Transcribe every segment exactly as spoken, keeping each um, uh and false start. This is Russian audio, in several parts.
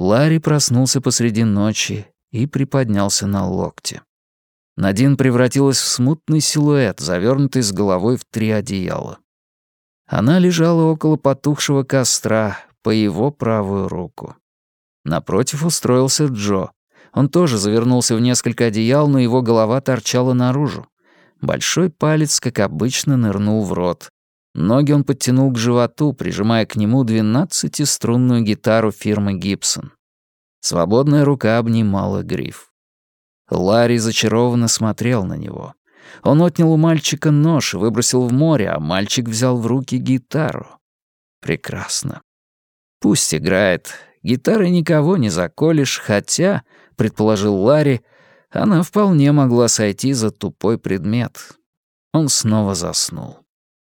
Ларри проснулся посреди ночи и приподнялся на локте. Надин превратилась в смутный силуэт, завернутый с головой в три одеяла. Она лежала около потухшего костра по его правую руку. Напротив устроился Джо. Он тоже завернулся в несколько одеял, но его голова торчала наружу. Большой палец, как обычно, нырнул в рот. Ноги он подтянул к животу, прижимая к нему двенадцатиструнную гитару фирмы «Гибсон». Свободная рука обнимала гриф. Ларри зачарованно смотрел на него. Он отнял у мальчика нож и выбросил в море, а мальчик взял в руки гитару. Прекрасно. Пусть играет. Гитарой никого не заколешь, хотя, предположил Ларри, она вполне могла сойти за тупой предмет. Он снова заснул.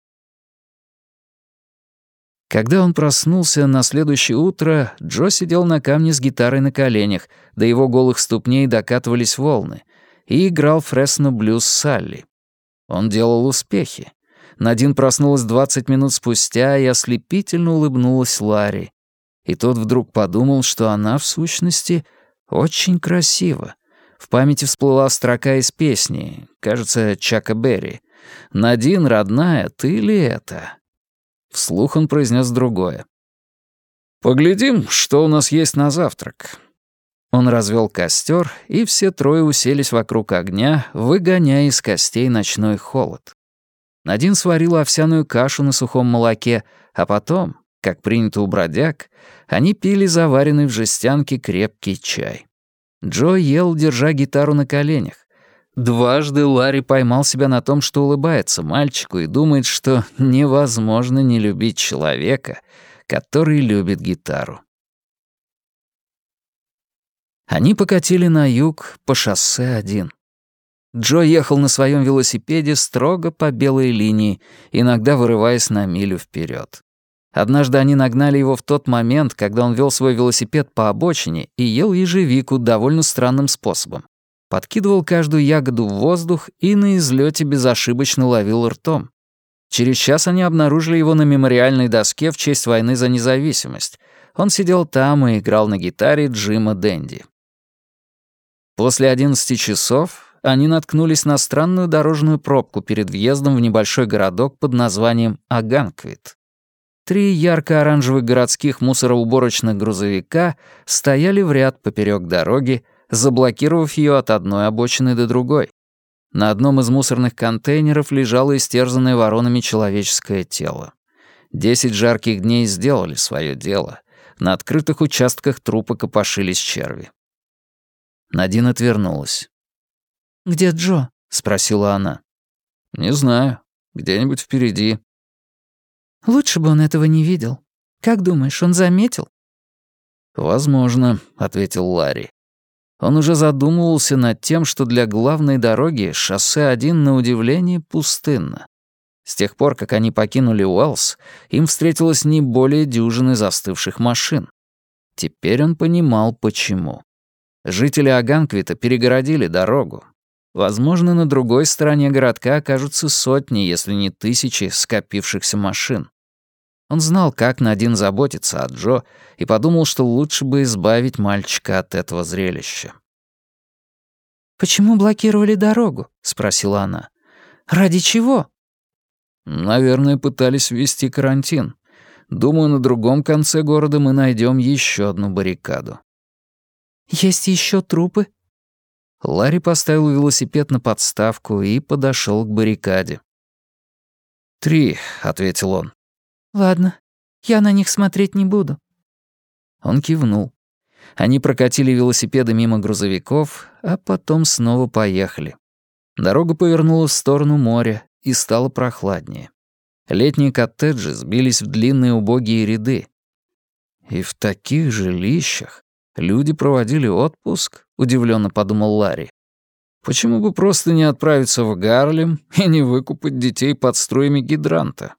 Когда он проснулся на следующее утро, Джо сидел на камне с гитарой на коленях, до его голых ступней докатывались волны, и играл Фресно Блюз Салли. Он делал успехи. Надин проснулась двадцать минут спустя и ослепительно улыбнулась Ларри. И тот вдруг подумал, что она, в сущности, очень красива. В памяти всплыла строка из песни, кажется, Чака Берри. «Надин, родная, ты ли это?» Вслух он произнес другое. «Поглядим, что у нас есть на завтрак». Он развел костер, и все трое уселись вокруг огня, выгоняя из костей ночной холод. Надин сварила овсяную кашу на сухом молоке, а потом, как принято у бродяг, они пили заваренный в жестянке крепкий чай. Джо ел, держа гитару на коленях. Дважды Ларри поймал себя на том, что улыбается мальчику и думает, что невозможно не любить человека, который любит гитару. Они покатили на юг по шоссе один. Джо ехал на своем велосипеде строго по белой линии, иногда вырываясь на милю вперед. Однажды они нагнали его в тот момент, когда он вел свой велосипед по обочине и ел ежевику довольно странным способом. Подкидывал каждую ягоду в воздух и на излете безошибочно ловил ртом. Через час они обнаружили его на мемориальной доске в честь войны за независимость. Он сидел там и играл на гитаре Джима Дэнди. После одиннадцати часов они наткнулись на странную дорожную пробку перед въездом в небольшой городок под названием Аганквит. Три ярко-оранжевых городских мусороуборочных грузовика стояли в ряд поперек дороги, заблокировав ее от одной обочины до другой. На одном из мусорных контейнеров лежало истерзанное воронами человеческое тело. Десять жарких дней сделали свое дело. На открытых участках трупа копошились черви. Надин отвернулась. «Где Джо?» — спросила она. «Не знаю. Где-нибудь впереди». «Лучше бы он этого не видел. Как думаешь, он заметил?» «Возможно», — ответил Ларри. Он уже задумывался над тем, что для главной дороги шоссе один на удивление пустынно. С тех пор, как они покинули Уэллс, им встретилось не более дюжины застывших машин. Теперь он понимал, почему. Жители Аганквита перегородили дорогу. Возможно, на другой стороне городка окажутся сотни, если не тысячи, скопившихся машин. Он знал, как Надин заботится о Джо, и подумал, что лучше бы избавить мальчика от этого зрелища. «Почему блокировали дорогу?» — спросила она. «Ради чего?» «Наверное, пытались ввести карантин. Думаю, на другом конце города мы найдем еще одну баррикаду». «Есть еще трупы?» Ларри поставил велосипед на подставку и подошел к баррикаде. «Три», — ответил он. «Ладно, я на них смотреть не буду». Он кивнул. Они прокатили велосипеды мимо грузовиков, а потом снова поехали. Дорога повернула в сторону моря и стало прохладнее. Летние коттеджи сбились в длинные убогие ряды. И в таких жилищах люди проводили отпуск, удивленно подумал Ларри. Почему бы просто не отправиться в Гарлем и не выкупать детей под струями гидранта?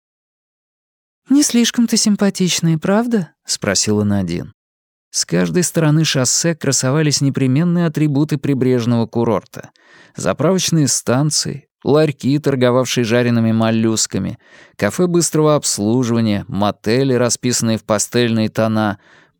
«Не слишком-то симпатичные, правда?» — спросила Надин. С каждой стороны шоссе красовались непременные атрибуты прибрежного курорта. Заправочные станции, ларьки, торговавшие жареными моллюсками, кафе быстрого обслуживания, мотели, расписанные в пастельные тона,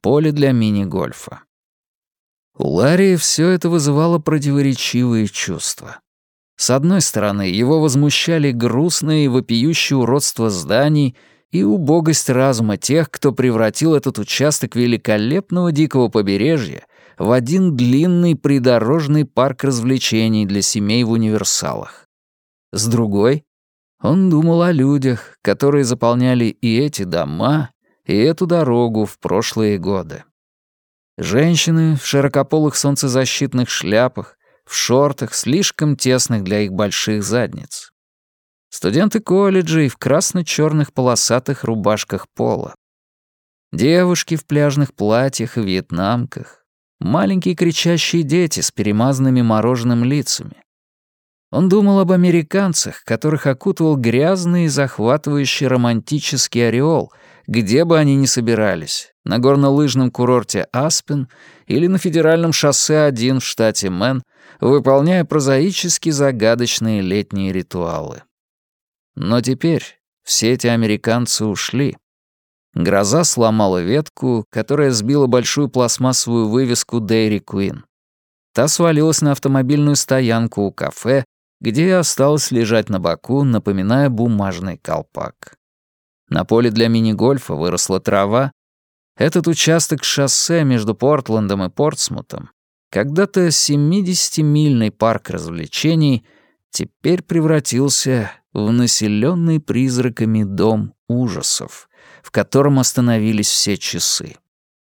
поле для мини-гольфа. У Ларри все это вызывало противоречивые чувства. С одной стороны, его возмущали грустное и вопиющее уродство зданий и убогость разума тех, кто превратил этот участок великолепного дикого побережья в один длинный придорожный парк развлечений для семей в универсалах. С другой, он думал о людях, которые заполняли и эти дома, и эту дорогу в прошлые годы. Женщины в широкополых солнцезащитных шляпах, в шортах, слишком тесных для их больших задниц. Студенты колледжей в красно-черных полосатых рубашках пола. Девушки в пляжных платьях и вьетнамках. Маленькие кричащие дети с перемазанными мороженым лицами. Он думал об американцах, которых окутывал грязный и захватывающий романтический ореол, где бы они ни собирались, на горнолыжном курорте Аспен или на федеральном шоссе один в штате Мэн, выполняя прозаически загадочные летние ритуалы. Но теперь все эти американцы ушли. Гроза сломала ветку, которая сбила большую пластмассовую вывеску Dairy Queen. Та свалилась на автомобильную стоянку у кафе, где и осталась лежать на боку, напоминая бумажный колпак. На поле для мини-гольфа выросла трава. Этот участок шоссе между Портландом и Портсмутом, когда-то семидесятимильный парк развлечений, теперь превратился в населенный призраками дом ужасов, в котором остановились все часы.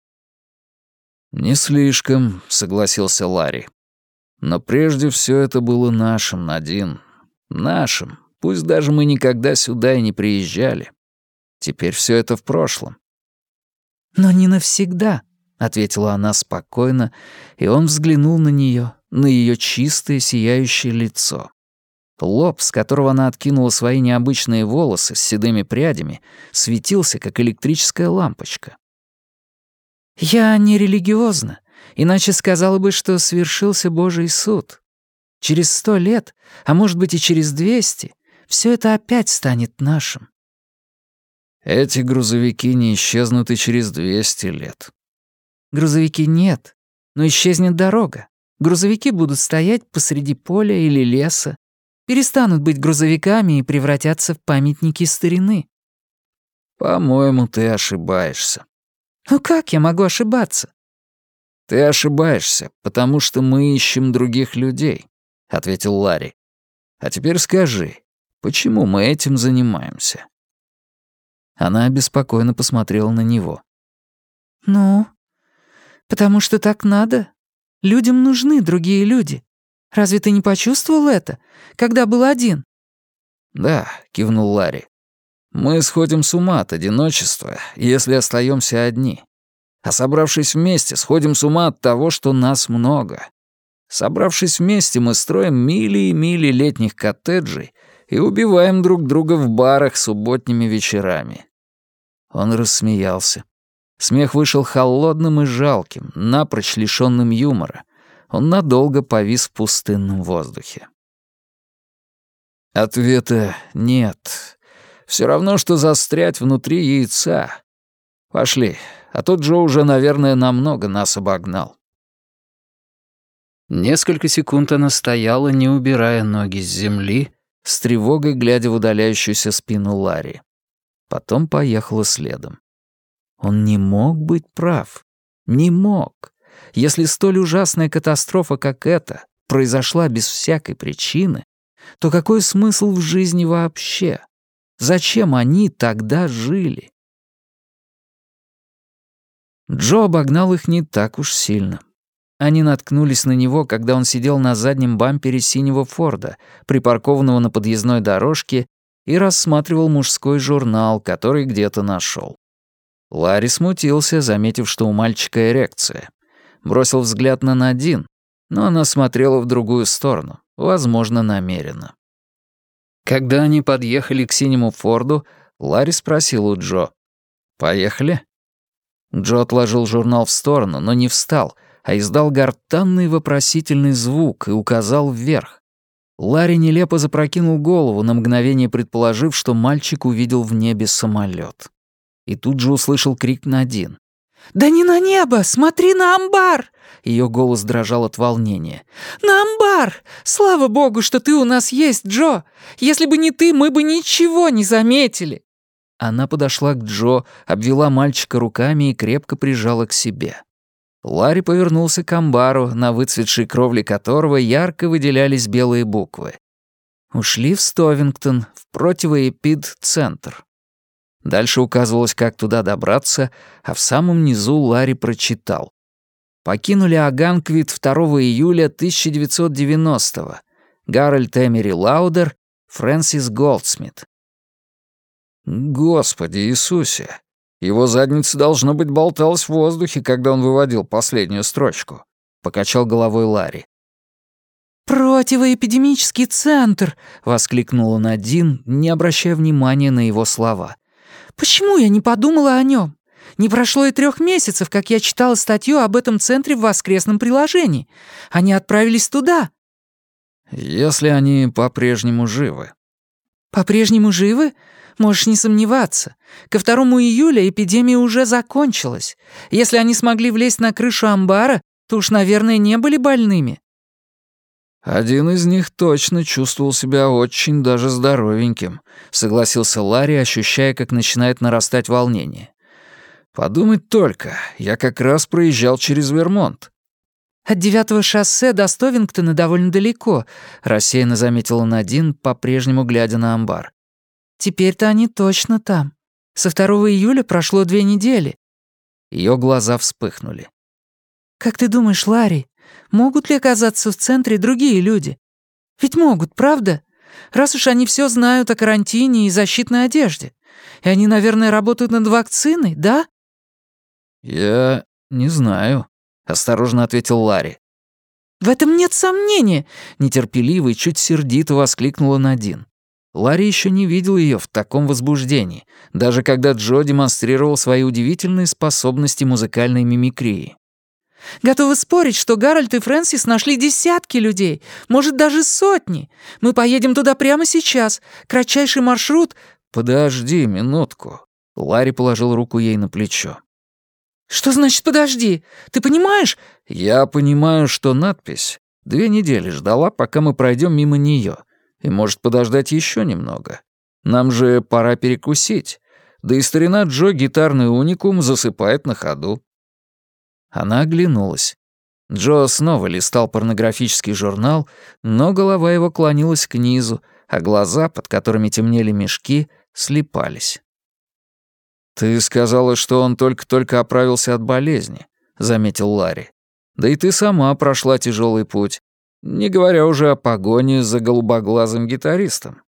«Не слишком», — согласился Ларри. «Но прежде все это было нашим, Надин. Нашим, пусть даже мы никогда сюда и не приезжали. Теперь все это в прошлом». «Но не навсегда», — ответила она спокойно, и он взглянул на нее, на ее чистое сияющее лицо. Лоб, с которого она откинула свои необычные волосы с седыми прядями, светился, как электрическая лампочка. «Я не религиозна, иначе сказала бы, что свершился Божий суд. Через сто лет, а может быть и через двести, все это опять станет нашим». «Эти грузовики не исчезнут и через двести лет». «Грузовики нет, но исчезнет дорога. Грузовики будут стоять посреди поля или леса, перестанут быть грузовиками и превратятся в памятники старины». «По-моему, ты ошибаешься». «Ну как я могу ошибаться?» «Ты ошибаешься, потому что мы ищем других людей», — ответил Ларри. «А теперь скажи, почему мы этим занимаемся?» Она обеспокоенно посмотрела на него. «Ну, потому что так надо. Людям нужны другие люди. Разве ты не почувствовал это, когда был один?» «Да», — кивнул Ларри. «Мы сходим с ума от одиночества, если остаемся одни. А собравшись вместе, сходим с ума от того, что нас много. Собравшись вместе, мы строим мили и мили летних коттеджей и убиваем друг друга в барах субботними вечерами». Он рассмеялся. Смех вышел холодным и жалким, напрочь лишённым юмора. Он надолго повис в пустынном воздухе. Ответа нет. Все равно, что застрять внутри яйца. Пошли, а то Джо уже, наверное, намного нас обогнал. Несколько секунд она стояла, не убирая ноги с земли, с тревогой глядя в удаляющуюся спину Ларри. Потом поехала следом. Он не мог быть прав. Не мог. Если столь ужасная катастрофа, как эта, произошла без всякой причины, то какой смысл в жизни вообще? Зачем они тогда жили? Джо обогнал их не так уж сильно. Они наткнулись на него, когда он сидел на заднем бампере синего Форда, припаркованного на подъездной дорожке, и рассматривал мужской журнал, который где-то нашел. Ларри смутился, заметив, что у мальчика эрекция. Бросил взгляд на Надин, но она смотрела в другую сторону, возможно, намеренно. Когда они подъехали к синему Форду, Ларри спросил у Джо: «Поехали?» Джо отложил журнал в сторону, но не встал, а издал гортанный вопросительный звук и указал вверх. Ларри нелепо запрокинул голову, на мгновение предположив, что мальчик увидел в небе самолет. И тут же услышал крик Надин. «Да не на небо! Смотри на амбар!» Ее голос дрожал от волнения. «На амбар! Слава богу, что ты у нас есть, Джо! Если бы не ты, мы бы ничего не заметили!» Она подошла к Джо, обвела мальчика руками и крепко прижала к себе. Ларри повернулся к амбару, на выцветшей кровле которого ярко выделялись белые буквы. Ушли в Стовингтон, в противоэпид-центр. Дальше указывалось, как туда добраться, а в самом низу Ларри прочитал. Покинули Аганквит второго июля тысяча девятьсот девяностого. Гарольд Эмери Лаудер, Фрэнсис Голдсмит. Господи Иисусе! Его задница, должно быть, болталась в воздухе, когда он выводил последнюю строчку. Покачал головой Ларри. «Противоэпидемический центр!» — воскликнула Надин, не обращая внимания на его слова. «Почему я не подумала о нем? Не прошло и трех месяцев, как я читала статью об этом центре в воскресном приложении. Они отправились туда». «Если они по-прежнему живы». «По-прежнему живы? Можешь не сомневаться. Ко второму июля эпидемия уже закончилась. Если они смогли влезть на крышу амбара, то уж, наверное, не были больными». «Один из них точно чувствовал себя очень даже здоровеньким», — согласился Ларри, ощущая, как начинает нарастать волнение. «Подумать только, я как раз проезжал через Вермонт». «От девятого шоссе до Стовингтона довольно далеко», — рассеянно заметила Надин, по-прежнему глядя на амбар. «Теперь-то они точно там. Со второго июля прошло две недели». Ее глаза вспыхнули. «Как ты думаешь, Ларри, могут ли оказаться в центре другие люди? Ведь могут, правда? Раз уж они все знают о карантине и защитной одежде. И они, наверное, работают над вакциной, да?» «Я не знаю», — осторожно ответил Ларри. «В этом нет сомнения», — нетерпеливо и чуть сердито воскликнула Надин. Ларри еще не видел ее в таком возбуждении, даже когда Джо демонстрировал свои удивительные способности музыкальной мимикрии. «Готовы спорить, что Гарольд и Фрэнсис нашли десятки людей, может, даже сотни. Мы поедем туда прямо сейчас. Кратчайший маршрут...» «Подожди минутку». Ларри положил руку ей на плечо. «Что значит «подожди»? Ты понимаешь?» «Я понимаю, что надпись две недели ждала, пока мы пройдем мимо нее, и может подождать еще немного. Нам же пора перекусить. Да и старина Джо гитарный уникум засыпает на ходу». Она оглянулась. Джо снова листал порнографический журнал, но голова его клонилась к низу, а глаза, под которыми темнели мешки, слипались. «Ты сказала, что он только-только оправился от болезни», — заметил Ларри. «Да и ты сама прошла тяжелый путь, не говоря уже о погоне за голубоглазым гитаристом».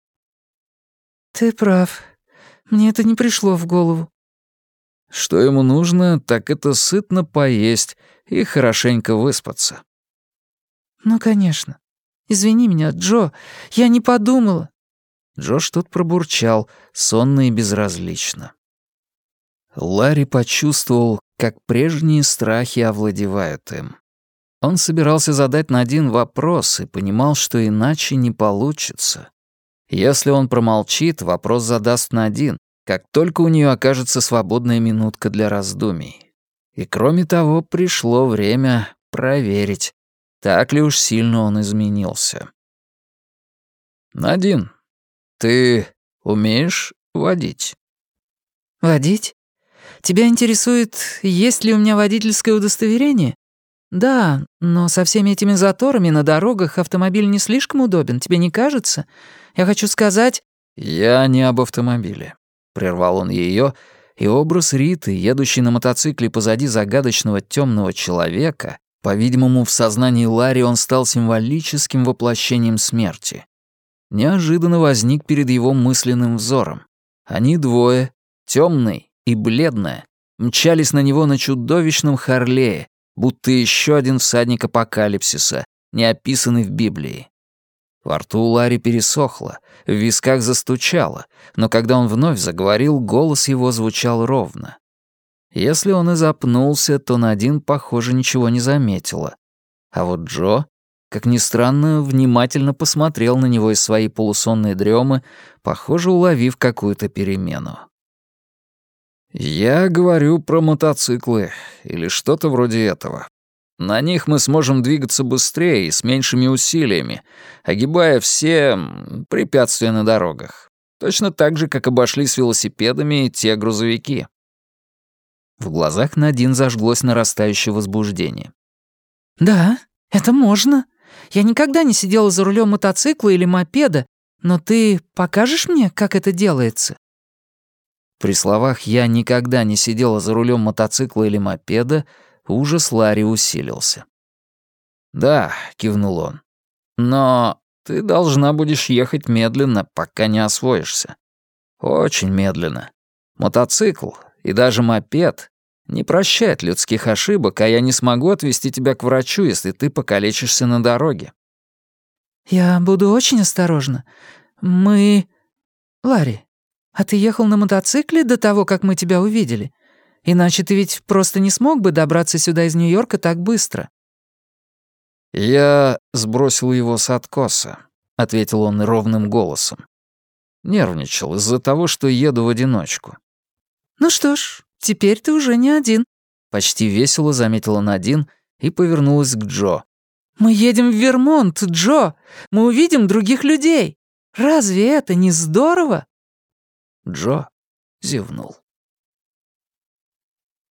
«Ты прав. Мне это не пришло в голову». Что ему нужно, так это сытно поесть и хорошенько выспаться. «Ну, конечно. Извини меня, Джо, я не подумала». Джо что-то пробурчал, сонно и безразлично. Ларри почувствовал, как прежние страхи овладевают им. Он собирался задать Надин вопрос и понимал, что иначе не получится. Если он промолчит, вопрос задаст Надин, как только у нее окажется свободная минутка для раздумий. И кроме того, пришло время проверить, так ли уж сильно он изменился. «Надин, ты умеешь водить?» «Водить? Тебя интересует, есть ли у меня водительское удостоверение? Да, но со всеми этими заторами на дорогах автомобиль не слишком удобен, тебе не кажется? Я хочу сказать...» «Я не об автомобиле», — прервал он ее, и образ Риты, едущей на мотоцикле позади загадочного темного человека, по-видимому, в сознании Ларри он стал символическим воплощением смерти, неожиданно возник перед его мысленным взором. Они двое, темный и бледная, мчались на него на чудовищном Харлее, будто еще один всадник апокалипсиса, не описанный в Библии. Во рту у Ларри пересохло, в висках застучало, но когда он вновь заговорил, голос его звучал ровно. Если он и запнулся, то Надин, похоже, ничего не заметила. А вот Джо, как ни странно, внимательно посмотрел на него из своей полусонной дремы, похоже, уловив какую-то перемену. «Я говорю про мотоциклы или что-то вроде этого. На них мы сможем двигаться быстрее и с меньшими усилиями, огибая все м, препятствия на дорогах. Точно так же, как обошли с велосипедами те грузовики». В глазах Надин зажглось нарастающее возбуждение. «Да, это можно. Я никогда не сидела за рулем мотоцикла или мопеда, но ты покажешь мне, как это делается?» При словах «я никогда не сидела за рулем мотоцикла или мопеда» ужас Ларри усилился. «Да», — кивнул он, — «но ты должна будешь ехать медленно, пока не освоишься. Очень медленно. Мотоцикл и даже мопед не прощают людских ошибок, а я не смогу отвезти тебя к врачу, если ты покалечишься на дороге». «Я буду очень осторожна. Мы... Ларри, а ты ехал на мотоцикле до того, как мы тебя увидели? Иначе ты ведь просто не смог бы добраться сюда из Нью-Йорка так быстро». «Я сбросил его с откоса», — ответил он ровным голосом. Нервничал из-за того, что еду в одиночку. «Ну что ж, теперь ты уже не один», — почти весело заметила Надин и повернулась к Джо. «Мы едем в Вермонт, Джо. Мы увидим других людей. Разве это не здорово?» Джо зевнул.